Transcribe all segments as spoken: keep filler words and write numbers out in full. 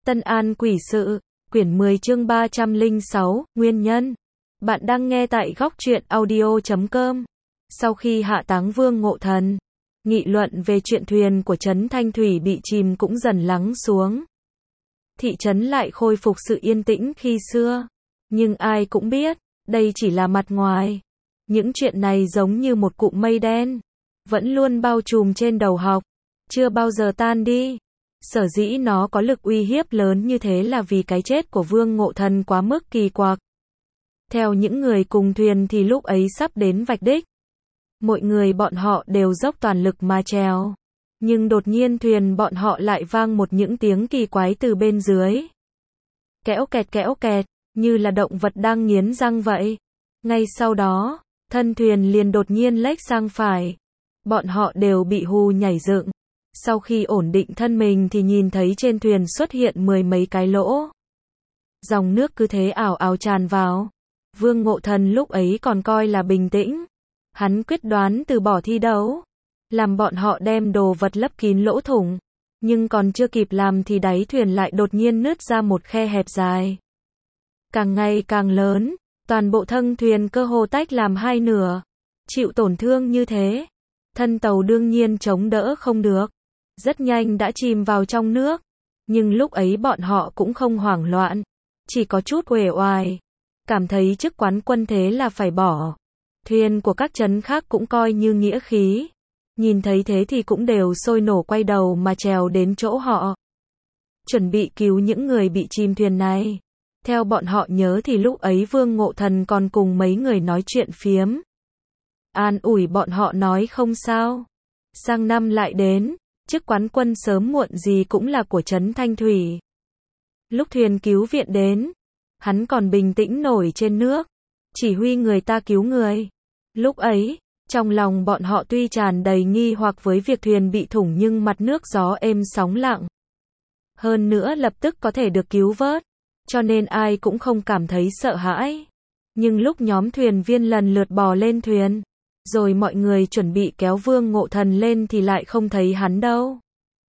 Tân An Quỷ Sự, quyển mười chương ba trăm lẻ sáu, Nguyên nhân. Bạn đang nghe tại góc truyện audio chấm com. Sau khi hạ táng Vương Ngộ Thần, nghị luận về chuyện thuyền của trấn Thanh Thủy bị chìm cũng dần lắng xuống. Thị trấn lại khôi phục sự yên tĩnh khi xưa. Nhưng ai cũng biết, đây chỉ là mặt ngoài. Những chuyện này giống như một cụm mây đen, vẫn luôn bao trùm trên đầu học, chưa bao giờ tan đi. Sở dĩ nó có lực uy hiếp lớn như thế là vì cái chết của Vương Ngộ Thần quá mức kỳ quặc. Theo những người cùng thuyền thì lúc ấy sắp đến vạch đích. Mọi người bọn họ đều dốc toàn lực mà trèo. Nhưng đột nhiên thuyền bọn họ lại vang một những tiếng kỳ quái từ bên dưới. Kẽo kẹt kẽo kẹt, như là động vật đang nghiến răng vậy. Ngay sau đó, thân thuyền liền đột nhiên lệch sang phải. Bọn họ đều bị hù nhảy dựng. Sau khi ổn định thân mình thì nhìn thấy trên thuyền xuất hiện mười mấy cái lỗ. Dòng nước cứ thế ảo ảo tràn vào. Vương Ngộ Thần lúc ấy còn coi là bình tĩnh. Hắn quyết đoán từ bỏ thi đấu. Làm bọn họ đem đồ vật lấp kín lỗ thủng. Nhưng còn chưa kịp làm thì đáy thuyền lại đột nhiên nứt ra một khe hẹp dài. Càng ngày càng lớn, toàn bộ thân thuyền cơ hồ tách làm hai nửa. Chịu tổn thương như thế, thân tàu đương nhiên chống đỡ không được. Rất nhanh đã chìm vào trong nước. Nhưng lúc ấy bọn họ cũng không hoảng loạn. Chỉ có chút uể oải. Cảm thấy chức quán quân thế là phải bỏ. Thuyền của các trấn khác cũng coi như nghĩa khí. Nhìn thấy thế thì cũng đều sôi nổ quay đầu mà trèo đến chỗ họ. Chuẩn bị cứu những người bị chìm thuyền này. Theo bọn họ nhớ thì lúc ấy Vương Ngộ Thần còn cùng mấy người nói chuyện phiếm. An ủi bọn họ nói không sao. Sang năm lại đến. Chức quán quân sớm muộn gì cũng là của trấn Thanh Thủy. Lúc thuyền cứu viện đến, hắn còn bình tĩnh nổi trên nước, chỉ huy người ta cứu người. Lúc ấy, trong lòng bọn họ tuy tràn đầy nghi hoặc với việc thuyền bị thủng nhưng mặt nước gió êm sóng lặng. Hơn nữa lập tức có thể được cứu vớt, cho nên ai cũng không cảm thấy sợ hãi. Nhưng lúc nhóm thuyền viên lần lượt bò lên thuyền, rồi mọi người chuẩn bị kéo Vương Ngộ Thần lên thì lại không thấy hắn đâu.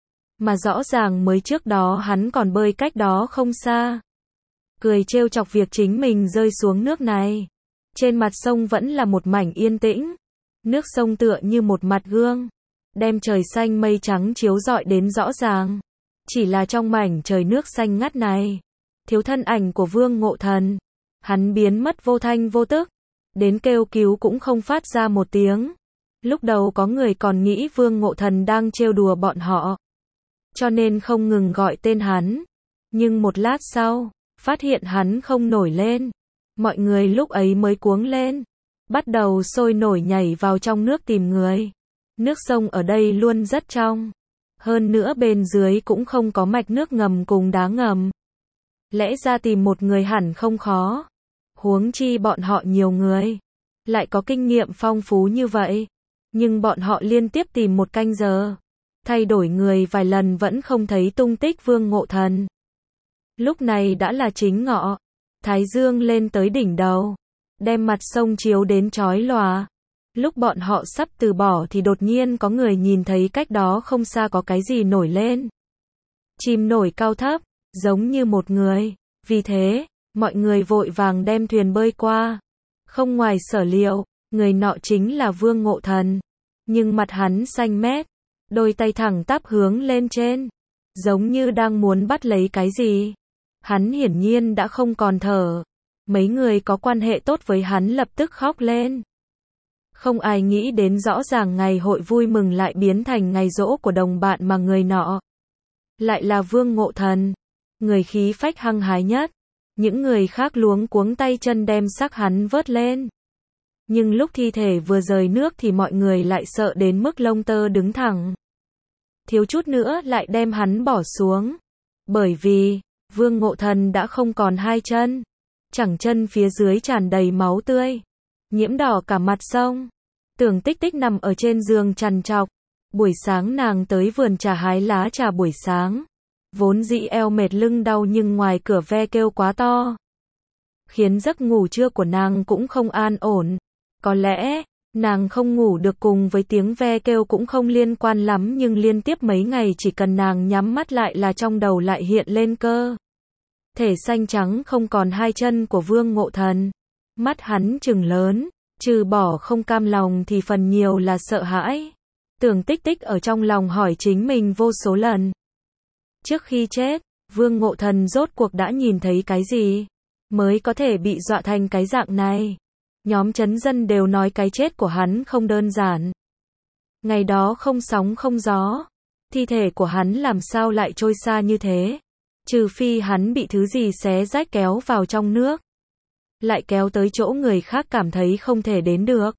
Mà rõ ràng mới trước đó hắn còn bơi cách đó không xa. Cười trêu chọc việc chính mình rơi xuống nước này. Trên mặt sông vẫn là một mảnh yên tĩnh. Nước sông tựa như một mặt gương, đem trời xanh mây trắng chiếu rọi đến rõ ràng. Chỉ là trong mảnh trời nước xanh ngắt này, thiếu thân ảnh của Vương Ngộ Thần. Hắn biến mất vô thanh vô tức. Đến kêu cứu cũng không phát ra một tiếng. Lúc đầu có người còn nghĩ Vương Ngộ Thần đang trêu đùa bọn họ, cho nên không ngừng gọi tên hắn. Nhưng một lát sau, phát hiện hắn không nổi lên. Mọi người lúc ấy mới cuống lên, bắt đầu sôi nổi nhảy vào trong nước tìm người. Nước sông ở đây luôn rất trong. Hơn nữa bên dưới cũng không có mạch nước ngầm cùng đá ngầm. Lẽ ra tìm một người hẳn không khó. Huống chi bọn họ nhiều người, lại có kinh nghiệm phong phú như vậy. Nhưng bọn họ liên tiếp tìm một canh giờ, thay đổi người vài lần vẫn không thấy tung tích Vương Ngộ Thần. Lúc này đã là chính ngọ, thái dương lên tới đỉnh đầu, đem mặt sông chiếu đến chói lòa. Lúc bọn họ sắp từ bỏ thì đột nhiên có người nhìn thấy cách đó không xa có cái gì nổi lên. Chìm nổi cao thấp, giống như một người. Vì thế, mọi người vội vàng đem thuyền bơi qua. Không ngoài sở liệu, người nọ chính là Vương Ngộ Thần. Nhưng mặt hắn xanh mét, đôi tay thẳng tắp hướng lên trên, giống như đang muốn bắt lấy cái gì. Hắn hiển nhiên đã không còn thở. Mấy người có quan hệ tốt với hắn lập tức khóc lên. Không ai nghĩ đến rõ ràng ngày hội vui mừng lại biến thành ngày giỗ của đồng bạn mà người nọ lại là Vương Ngộ Thần, người khí phách hăng hái nhất. Những người khác luống cuống tay chân đem xác hắn vớt lên. Nhưng lúc thi thể vừa rời nước thì mọi người lại sợ đến mức lông tơ đứng thẳng. Thiếu chút nữa lại đem hắn bỏ xuống. Bởi vì, Vương Ngộ Thần đã không còn hai chân. Chẳng chân phía dưới tràn đầy máu tươi, nhiễm đỏ cả mặt sông. Tưởng Tích Tích nằm ở trên giường trằn trọc. Buổi sáng nàng tới vườn trà hái lá trà buổi sáng. Vốn dĩ eo mệt lưng đau nhưng ngoài cửa ve kêu quá to, khiến giấc ngủ trưa của nàng cũng không an ổn. Có lẽ, Nàng không ngủ được cùng với tiếng ve kêu cũng không liên quan lắm nhưng liên tiếp mấy ngày chỉ cần nàng nhắm mắt lại là trong đầu lại hiện lên cơ thể xanh trắng không còn hai chân của Vương Ngộ Thần. Mắt hắn trừng lớn, trừ bỏ không cam lòng thì phần nhiều là sợ hãi. Tưởng Tích Tích ở trong lòng hỏi chính mình vô số lần. Trước khi chết, Vương Ngộ Thần rốt cuộc đã nhìn thấy cái gì? Mới có thể bị dọa thành cái dạng này. Nhóm chấn dân đều nói cái chết của hắn không đơn giản. Ngày đó không sóng không gió. Thi thể của hắn làm sao lại trôi xa như thế? Trừ phi hắn bị thứ gì xé rách kéo vào trong nước. Lại kéo tới chỗ người khác cảm thấy không thể đến được.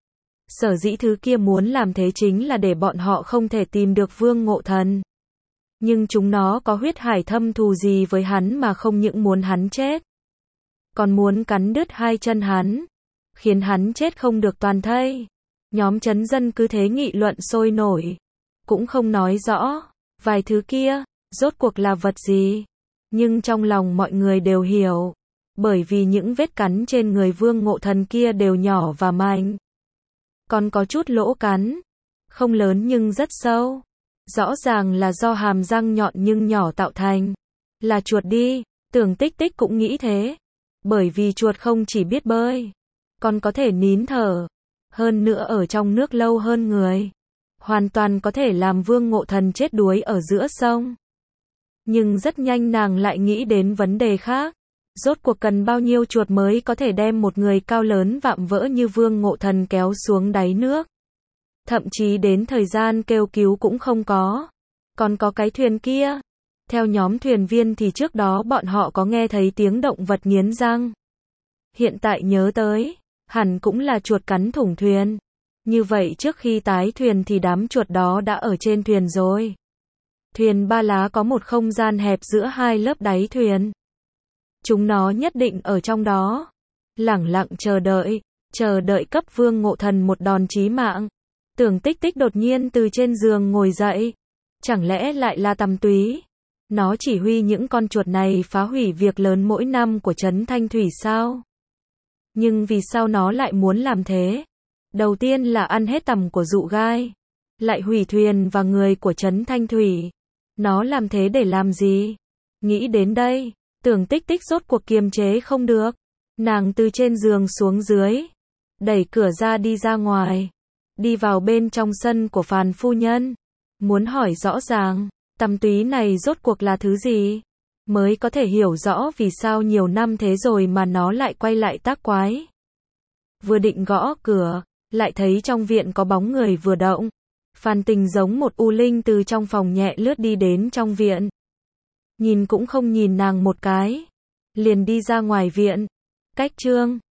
Sở dĩ thứ kia muốn làm thế chính là để bọn họ không thể tìm được Vương Ngộ Thần. Nhưng chúng nó có huyết hải thâm thù gì với hắn mà không những muốn hắn chết. Còn muốn cắn đứt hai chân hắn. Khiến hắn chết không được toàn thây. Nhóm chấn dân cứ thế nghị luận sôi nổi. Cũng không nói rõ. Vài thứ kia, rốt cuộc là vật gì. Nhưng trong lòng mọi người đều hiểu. Bởi vì những vết cắn trên người Vương Ngộ Thần kia đều nhỏ và mạnh. Còn có chút lỗ cắn. Không lớn nhưng rất sâu. Rõ ràng là do hàm răng nhọn nhưng nhỏ tạo thành. Là chuột đi. Tưởng Tích Tích cũng nghĩ thế. Bởi vì chuột không chỉ biết bơi. Còn có thể nín thở. Hơn nữa ở trong nước lâu hơn người. Hoàn toàn có thể làm Vương Ngộ Thần chết đuối ở giữa sông. Nhưng rất nhanh nàng lại nghĩ đến vấn đề khác. Rốt cuộc cần bao nhiêu chuột mới có thể đem một người cao lớn vạm vỡ như Vương Ngộ Thần kéo xuống đáy nước. Thậm chí đến thời gian kêu cứu cũng không có. Còn có cái thuyền kia. Theo nhóm thuyền viên thì trước đó bọn họ có nghe thấy tiếng động vật nghiến răng. Hiện tại nhớ tới, hẳn cũng là chuột cắn thủng thuyền. Như vậy trước khi tái thuyền thì đám chuột đó đã ở trên thuyền rồi. Thuyền ba lá có một không gian hẹp giữa hai lớp đáy thuyền. Chúng nó nhất định ở trong đó. Lẳng lặng chờ đợi, chờ đợi cấp Vương Ngộ Thần một đòn chí mạng. Tưởng Tích Tích đột nhiên từ trên giường ngồi dậy. Chẳng lẽ lại là Tầm Túy? Nó chỉ huy những con chuột này phá hủy việc lớn mỗi năm của Trấn Thanh Thủy sao? Nhưng vì sao nó lại muốn làm thế? Đầu tiên là ăn hết tằm của dụ gai. Lại hủy thuyền và người của Trấn Thanh Thủy. Nó làm thế để làm gì? Nghĩ đến đây, Tưởng Tích Tích rốt cuộc kiềm chế không được. Nàng từ trên giường xuống dưới. Đẩy cửa ra đi ra ngoài. Đi vào bên trong sân của Phàn phu nhân. Muốn hỏi rõ ràng, Tầm Túy này rốt cuộc là thứ gì? Mới có thể hiểu rõ vì sao nhiều năm thế rồi mà nó lại quay lại tác quái. Vừa định gõ cửa, lại thấy trong viện có bóng người vừa động. Phan Tình giống một u linh từ trong phòng nhẹ lướt đi đến trong viện. Nhìn cũng không nhìn nàng một cái. Liền đi ra ngoài viện. Cách chương